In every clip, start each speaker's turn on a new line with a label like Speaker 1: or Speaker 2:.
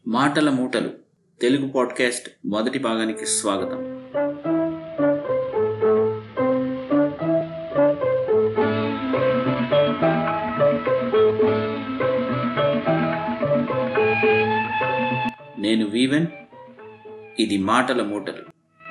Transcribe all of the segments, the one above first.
Speaker 1: మాటల మూటలు తెలుగు పాడ్కాస్ట్ మొదటి భాగానికి స్వాగతం. నేను వీవెన్, ఇది మాటల మూటలు.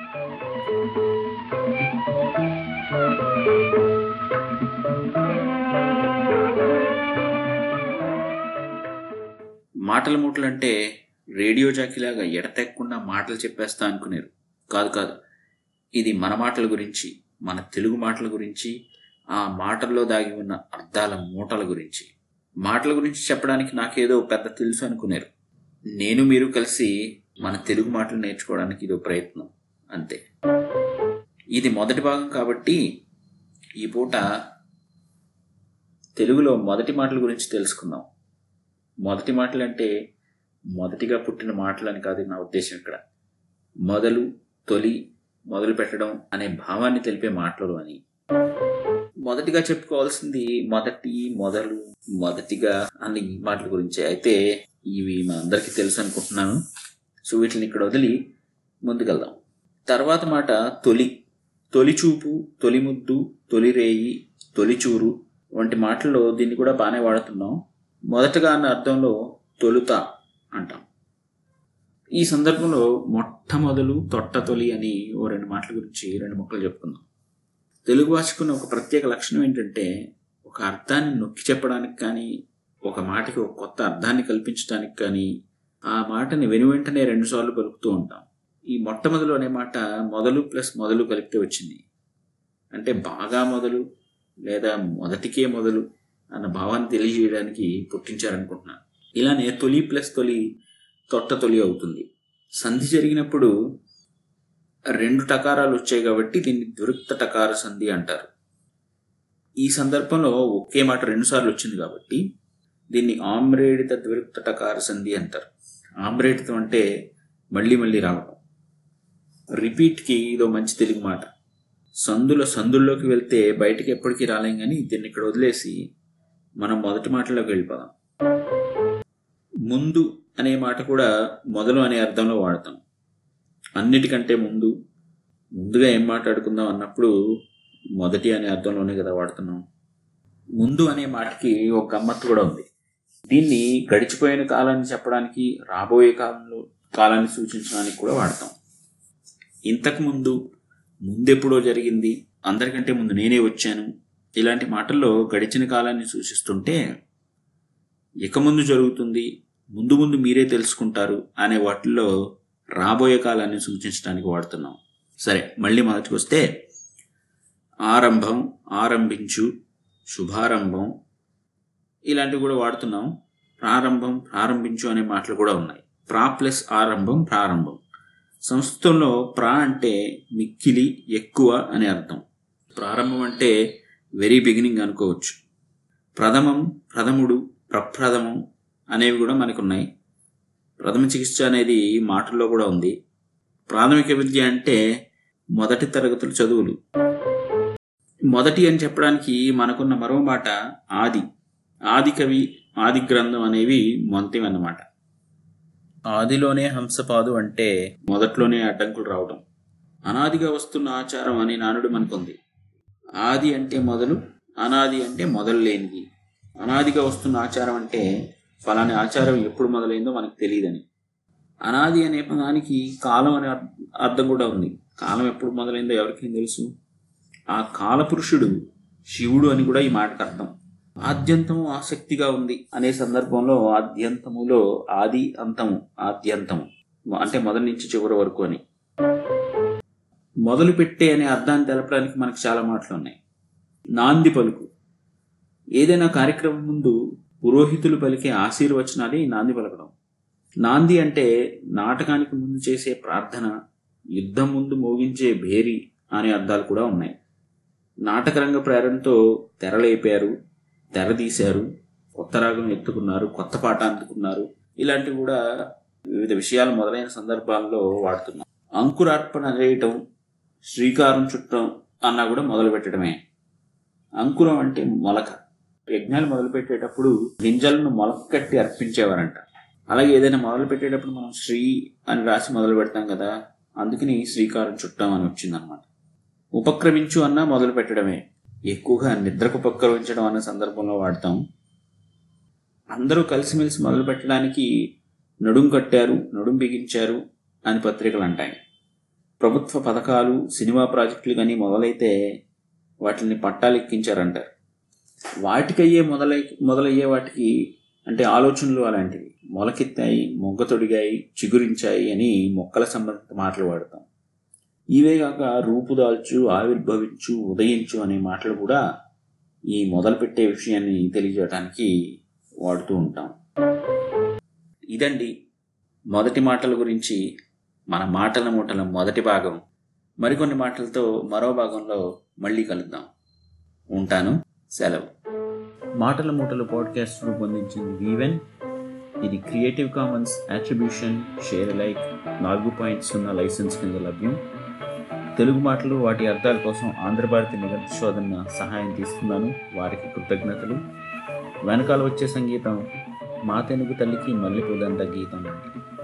Speaker 1: మాటల మూటలు అంటే రేడియో జాకీలాగా ఎడతెక్కకుండా మాటలు చెప్పేస్తా అనుకునేరు. కాదు, ఇది మన మాటల గురించి, మన తెలుగు మాటల గురించి, ఆ మాటల్లో దాగి ఉన్న అర్థాల మూటల గురించి. మాటల గురించి చెప్పడానికి నాకేదో పెద్ద తెలుసు అనుకునేరు. నేను మీరు కలిసి మన తెలుగు మాటలు నేర్చుకోవడానికి ఇదో ప్రయత్నం, అంతే. ఇది మొదటి భాగం కాబట్టి ఈ పూట తెలుగులో మొదటి మాటల గురించి తెలుసుకుందాం. మొదటి మాటలు అంటే మొదటిగా పుట్టిన మాటలు అని కాదు నా ఉద్దేశం. ఇక్కడ మొదలు, తొలి, మొదలు పెట్టడం అనే భావాన్ని తెలిపే మాటలు అని. మొదటిగా చెప్పుకోవాల్సింది మొదటి, మొదలు, మొదటిగా అన్ని మాటల గురించి. అయితే ఇవి మా అందరికీ తెలుసు అనుకుంటున్నాను. సో వీటిని ఇక్కడ వదిలి ముందుకెళ్దాం. తర్వాత మాట తొలి. తొలి చూపు, తొలి ముద్దు, తొలి రేయి, తొలిచూరు వంటి మాటల్లో దీన్ని కూడా బాగానే వాడుతున్నాం. మొదటగా అన్న అర్థంలో తొలుత అంటాం. ఈ సందర్భంలో మొట్టమొదలు, తొట్టతొలి అని ఓ రెండు మాటల గురించి రెండు ముక్కలు చెప్పుకుందాం. తెలుగు భాషకున్న ఒక ప్రత్యేక లక్షణం ఏంటంటే ఒక అర్థాన్ని నొక్కి చెప్పడానికి కానీ, ఒక మాటకి ఒక కొత్త అర్థాన్ని కల్పించడానికి కానీ ఆ మాటని వెనువెంటనే రెండుసార్లు పలుకుతూ ఉంటాం. ఈ మొట్టమొదలు అనే మాట మొదలు ప్లస్ మొదలు కలిపితే వచ్చింది. అంటే బాగా మొదలు లేదా మొదటికే మొదలు అన్న భావాన్ని తెలియజేయడానికి పుట్టించారనుకుంటున్నాను. ఇలానే తొలి ప్లస్ తొలి తొట్టతొలి అవుతుంది. సంధి జరిగినప్పుడు రెండు టకారాలు వచ్చాయి కాబట్టి దీన్ని ద్విరుక్త టకార సంధి అంటారు. ఈ సందర్భంలో ఒకే మాట రెండుసార్లు వచ్చింది కాబట్టి దీన్ని ఆమ్రేడిత ద్విరుక్త టకార సంధి అంటారు. ఆమ్రేడితం అంటే మళ్ళీ మళ్ళీ రావడం. రిపీట్కి ఇదో మంచి తెలుగు మాట. సందుల్లోకి వెళ్తే బయటికి ఎప్పటికీ రాలేం, కానీ దీన్ని ఇక్కడ వదిలేసి మనం మొదటి మాటలోకి వెళ్ళిపోదాం. ముందు అనే మాట కూడా మొదలు అనే అర్థంలో వాడతాం. అన్నిటికంటే ముందుగా ఏం మాట్లాడుకుందాం అన్నప్పుడు మొదటి అనే అర్థంలోనే కదా వాడుతున్నాం. ముందు అనే మాటకి ఒక గమ్మత్తు కూడా ఉంది. దీన్ని గడిచిపోయిన కాలాన్ని చెప్పడానికి, రాబోయే కాలాన్ని సూచించడానికి కూడా వాడతాం. ఇంతకు ముందెప్పుడో జరిగింది, అందరికంటే ముందు నేనే వచ్చాను, ఇలాంటి మాటల్లో గడిచిన కాలాన్ని సూచిస్తుంటే, ఇక ముందు జరుగుతుంది, ముందు మీరే తెలుసుకుంటారు అనే వాటిల్లో రాబోయే కాలాన్ని సూచించడానికి వాడుతున్నాం. సరే, మళ్ళీ మొదటికి వస్తే ఆరంభం, ఆరంభించు, శుభారంభం ఇలాంటివి కూడా వాడుతున్నాం. ప్రారంభం, ప్రారంభించు అనే మాటలు కూడా ఉన్నాయి. ప్రా ప్లస్ ఆరంభం, ప్రారంభం. సంస్కృతంలో ప్రా అంటే మిక్కిలి, ఎక్కువ అనే అర్థం. ప్రారంభం అంటే వెరీ బిగినింగ్ అనుకోవచ్చు. ప్రథమం, ప్రథముడు, ప్రప్రథమం అనేవి కూడా మనకు ఉన్నాయి. ప్రథమ చికిత్స అనేది మాటల్లో కూడా ఉంది. ప్రాథమిక విద్య అంటే మొదటి తరగతుల చదువులు. మొదటి అని చెప్పడానికి మనకున్న మరో మాట ఆది. ఆది కవి, ఆది గ్రంథం అనేవి మొంతివన్నమాట. ఆదిలోనే హంసపాదు అంటే మొదట్లోనే అడ్డంకులు రావడం. అనాదిగా వస్తున్న ఆచారం అనే నానుడు మనకుంది. ఆది అంటే మొదలు, అనాది అంటే మొదలు లేనిది. అనాదిగా వస్తున్న ఆచారం అంటే ఫలాని ఆచారం ఎప్పుడు మొదలైందో మనకు తెలియదని. అనాది అనే పదానికి కాలం అనే అర్థం కూడా ఉంది. కాలం ఎప్పుడు మొదలైందో ఎవరికేం తెలుసు? ఆ కాలపురుషుడు శివుడు అని కూడా ఈ మాటకు అర్థం. ఆద్యంతము ఆసక్తిగా ఉంది అనే సందర్భంలో ఆద్యంతములో ఆది, అంతము, ఆద్యంతము అంటే మొదటి నుంచి చివరి వరకు అని. మొదలు పెట్టే అనే అర్థాన్ని తెలపడానికి మనకు చాలా మాటలు ఉన్నాయి. నాంది పలుకు. ఏదైనా కార్యక్రమం ముందు పురోహితులు పలికే ఆశీర్వచనాన్ని నాంది పలకడం. నాంది అంటే నాటకానికి ముందు చేసే ప్రార్థన, యుద్ధం ముందు మోగించే భేరి అనే అర్థాలు కూడా ఉన్నాయి. నాటకరంగ ప్రేరణతో తెరలేపారు, తెరదీశారు, కొత్త రాగం ఎత్తుకున్నారు, కొత్త పాట అందుకున్నారు, ఇలాంటివి కూడా వివిధ విషయాలు మొదలైన సందర్భాల్లో వాడుతున్నాం. అంకురార్పణ చేయటం, శ్రీకారం చుట్టం అన్నా కూడా మొదలు పెట్టడమే. అంకురం అంటే మొలక. యజ్ఞాలు మొదలు పెట్టేటప్పుడు గింజలను మొలక కట్టి అర్పించేవారంట. అలాగే ఏదైనా మొదలు పెట్టేటప్పుడు మనం శ్రీ అని రాసి మొదలు పెడతాం కదా, అందుకని శ్రీకారం చుట్టాం అని వచ్చిందనమాట. ఉపక్రమించు అన్నా మొదలు పెట్టడమే, ఎక్కువగా నిద్రకు ఉపక్రమించడం అన్న సందర్భంలో వాడతాం. అందరూ కలిసిమెలిసి మొదలు పెట్టడానికి నడుం కట్టారు, నడుం బిగించారు అని పత్రికలు అంటాయి. ప్రభుత్వ పథకాలు, సినిమా ప్రాజెక్టులు కానీ మొదలైతే వాటిని పట్టాలెక్కించారంటారు. వాటికయ్యే మొదలయ్యే వాటికి అంటే ఆలోచనలు అలాంటివి మొలకెత్తాయి, మొగ్గ తొడిగాయి, చిగురించాయి అని మొక్కల సంబంధిత మాటలు వాడతాం. ఇవే కాక రూపుదాల్చు, ఆవిర్భవించు, ఉదయించు అనే మాటలు కూడా ఈ మొదలుపెట్టే విషయాన్ని తెలియజేయడానికి వాడుతూ ఉంటాం. ఇదండి మొదటి మాటల గురించి మన మాటల మూటల మొదటి భాగం. మరికొన్ని మాటలతో మరో భాగంలో మళ్ళీ కలుద్దాం. ఉంటాను, సెలవు. మాటల మూటలు పాడ్కాస్ట్ రూపొందించింది వీవెన్. ఇది Creative Commons attribution share alike 4.0 licence కింద లభ్యం. తెలుగు మాటలు, వాటి అర్థాల కోసం ఆంధ్రభారతి నిఘంటు శోధన సహాయం తీసుకున్నాను, వారికి కృతజ్ఞతలు. వెనకాల వచ్చే సంగీతం మా తెలుగు తల్లికి మల్లెపూదండ గీతం.